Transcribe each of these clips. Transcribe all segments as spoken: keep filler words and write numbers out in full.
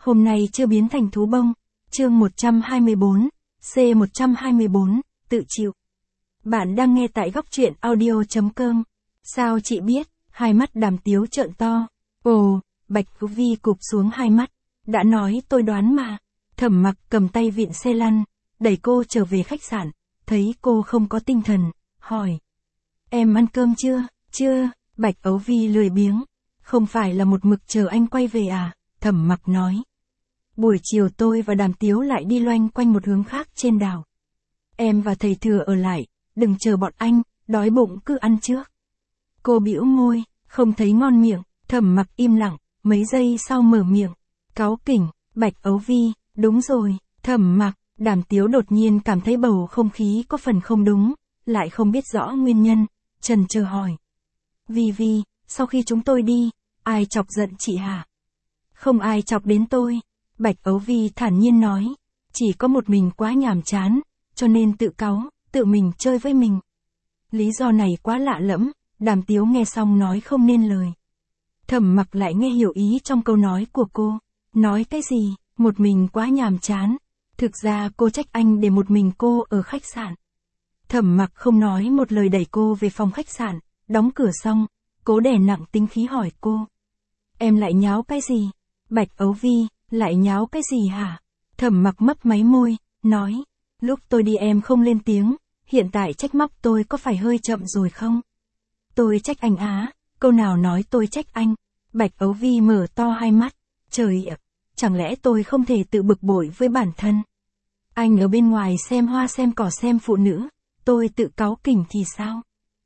Hôm nay chưa biến thành thú bông. Chương một trăm hai mươi bốn, C một trăm hai mươi bốn, tự chịu. Bạn đang nghe tại góc truyện audio chấm com. Sao chị biết? Hai mắt Đàm Tiếu trợn to. Ồ, Bạch Vũ Vi cụp xuống hai mắt. Đã nói tôi đoán mà. Thẩm Mặc cầm tay vịn xe lăn, đẩy cô trở về khách sạn. Thấy cô không có tinh thần, hỏi. Em ăn cơm chưa? Chưa. Bạch Ấu Vi lười biếng. Không phải là một mực chờ anh quay về à? Thẩm Mặc nói. Buổi chiều tôi và Đàm Tiếu lại đi loanh quanh một hướng khác trên đảo. Em và thầy Thừa ở lại, đừng chờ bọn anh, đói bụng cứ ăn trước. Cô bĩu môi, không thấy ngon miệng. Thẩm Mặc im lặng, mấy giây sau mở miệng. Cáu kỉnh. Bạch Ấu Vi, đúng rồi. Thẩm Mặc. Đàm Tiếu đột nhiên cảm thấy bầu không khí có phần không đúng, lại không biết rõ nguyên nhân, chần chờ hỏi. Vi Vi, sau khi chúng tôi đi, ai chọc giận chị hả? Không ai chọc đến tôi. Bạch Ấu Vi thản nhiên nói. Chỉ có một mình quá nhàm chán, cho nên tự cáu, tự mình chơi với mình. Lý do này quá lạ lẫm, Đàm Tiếu nghe xong nói không nên lời. Thẩm Mặc lại nghe hiểu ý trong câu nói của cô. Nói cái gì? Một mình quá nhàm chán. Thực ra cô trách anh để một mình cô ở khách sạn. Thẩm Mặc không nói một lời đẩy cô về phòng khách sạn, đóng cửa xong, cố đè nặng tính khí hỏi cô. Em lại nháo cái gì? Bạch Ấu Vi, lại nháo cái gì hả? Thẩm Mặc mấp máy môi, nói. Lúc tôi đi em không lên tiếng, hiện tại trách móc tôi có phải hơi chậm rồi không? Tôi trách anh á, câu nào nói tôi trách anh? Bạch Ấu Vi mở to hai mắt. Trời ạ, chẳng lẽ tôi không thể tự bực bội với bản thân? Anh ở bên ngoài xem hoa xem cỏ xem phụ nữ, tôi tự cáu kỉnh thì sao?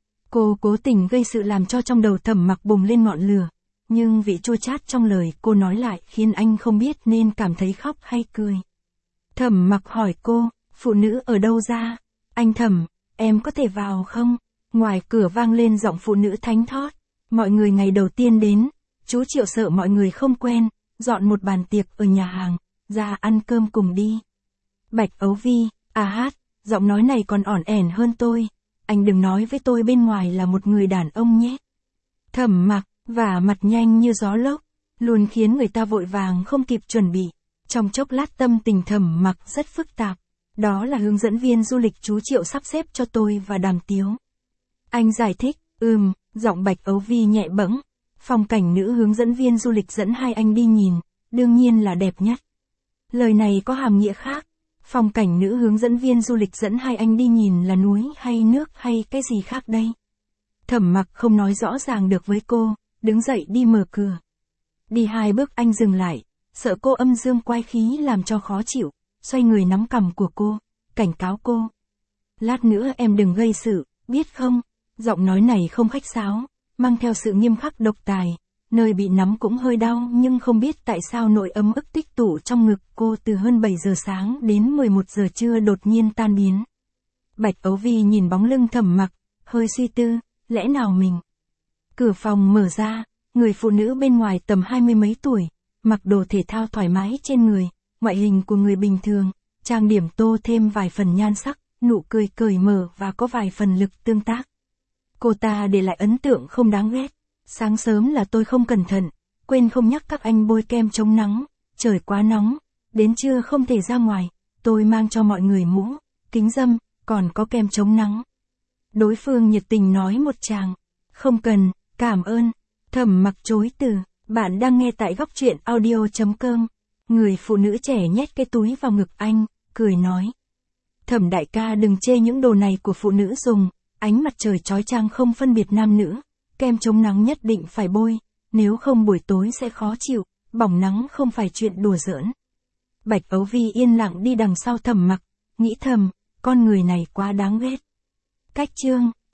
Cô cố tình gây sự làm cho trong đầu Thẩm Mặc bùng lên ngọn lửa, nhưng vị chua chát trong lời cô nói lại khiến anh không biết nên cảm thấy khóc hay cười. Thẩm Mặc hỏi cô, phụ nữ ở đâu ra? Anh Thẩm, em có thể vào không? Ngoài cửa vang lên giọng phụ nữ thánh thót. Mọi người ngày đầu tiên đến, chú Triệu sợ mọi người không quen, dọn một bàn tiệc ở nhà hàng, ra ăn cơm cùng đi. Bạch Ấu Vi, à hát, giọng nói này còn ỏn ẻn hơn tôi. Anh đừng nói với tôi bên ngoài là một người đàn ông nhé. Thẩm Mặc, và mặt nhanh như gió lốc, luôn khiến người ta vội vàng không kịp chuẩn bị. Trong chốc lát tâm tình Thẩm Mặc rất phức tạp. Đó là hướng dẫn viên du lịch chú Triệu sắp xếp cho tôi và Đàm Tiếu. Anh giải thích, ừm, giọng Bạch Ấu Vi nhẹ bẫng. Phong cảnh nữ hướng dẫn viên du lịch dẫn hai anh đi nhìn, đương nhiên là đẹp nhất. Lời này có hàm nghĩa khác. Phong cảnh nữ hướng dẫn viên du lịch dẫn hai anh đi nhìn là núi hay nước hay cái gì khác đây? Thẩm Mặc không nói rõ ràng được với cô, đứng dậy đi mở cửa. Đi hai bước anh dừng lại, sợ cô âm dương quái khí làm cho khó chịu, xoay người nắm cằm của cô, cảnh cáo cô. Lát nữa em đừng gây sự, biết không? Giọng nói này không khách sáo, mang theo sự nghiêm khắc độc tài. Nơi bị nắm cũng hơi đau nhưng không biết tại sao nỗi ấm ức tích tụ trong ngực cô từ hơn bảy giờ sáng đến mười một giờ trưa đột nhiên tan biến. Bạch Ấu Vi nhìn bóng lưng Thẩm Mặc, hơi suy tư, lẽ nào mình. Cửa phòng mở ra, người phụ nữ bên ngoài tầm hai mươi mấy tuổi, mặc đồ thể thao thoải mái trên người, ngoại hình của người bình thường, trang điểm tô thêm vài phần nhan sắc, nụ cười cởi mở và có vài phần lực tương tác. Cô ta để lại ấn tượng không đáng ghét. Sáng sớm là tôi không cẩn thận, quên không nhắc các anh bôi kem chống nắng, trời quá nóng, đến trưa không thể ra ngoài, tôi mang cho mọi người mũ, kính râm, còn có kem chống nắng. Đối phương nhiệt tình nói một tràng, không cần, cảm ơn. Thẩm Mặc chối từ, bạn đang nghe tại góc truyện audio chấm com. Người phụ nữ trẻ nhét cái túi vào ngực anh, cười nói. Thẩm đại ca đừng chê những đồ này của phụ nữ dùng, ánh mặt trời chói chang không phân biệt nam nữ. Kem chống nắng nhất định phải bôi, nếu không buổi tối sẽ khó chịu, bỏng nắng không phải chuyện đùa giỡn. Bạch Ấu Vi yên lặng đi đằng sau Thẩm Mặc, nghĩ thầm, con người này quá đáng ghét. Cách chương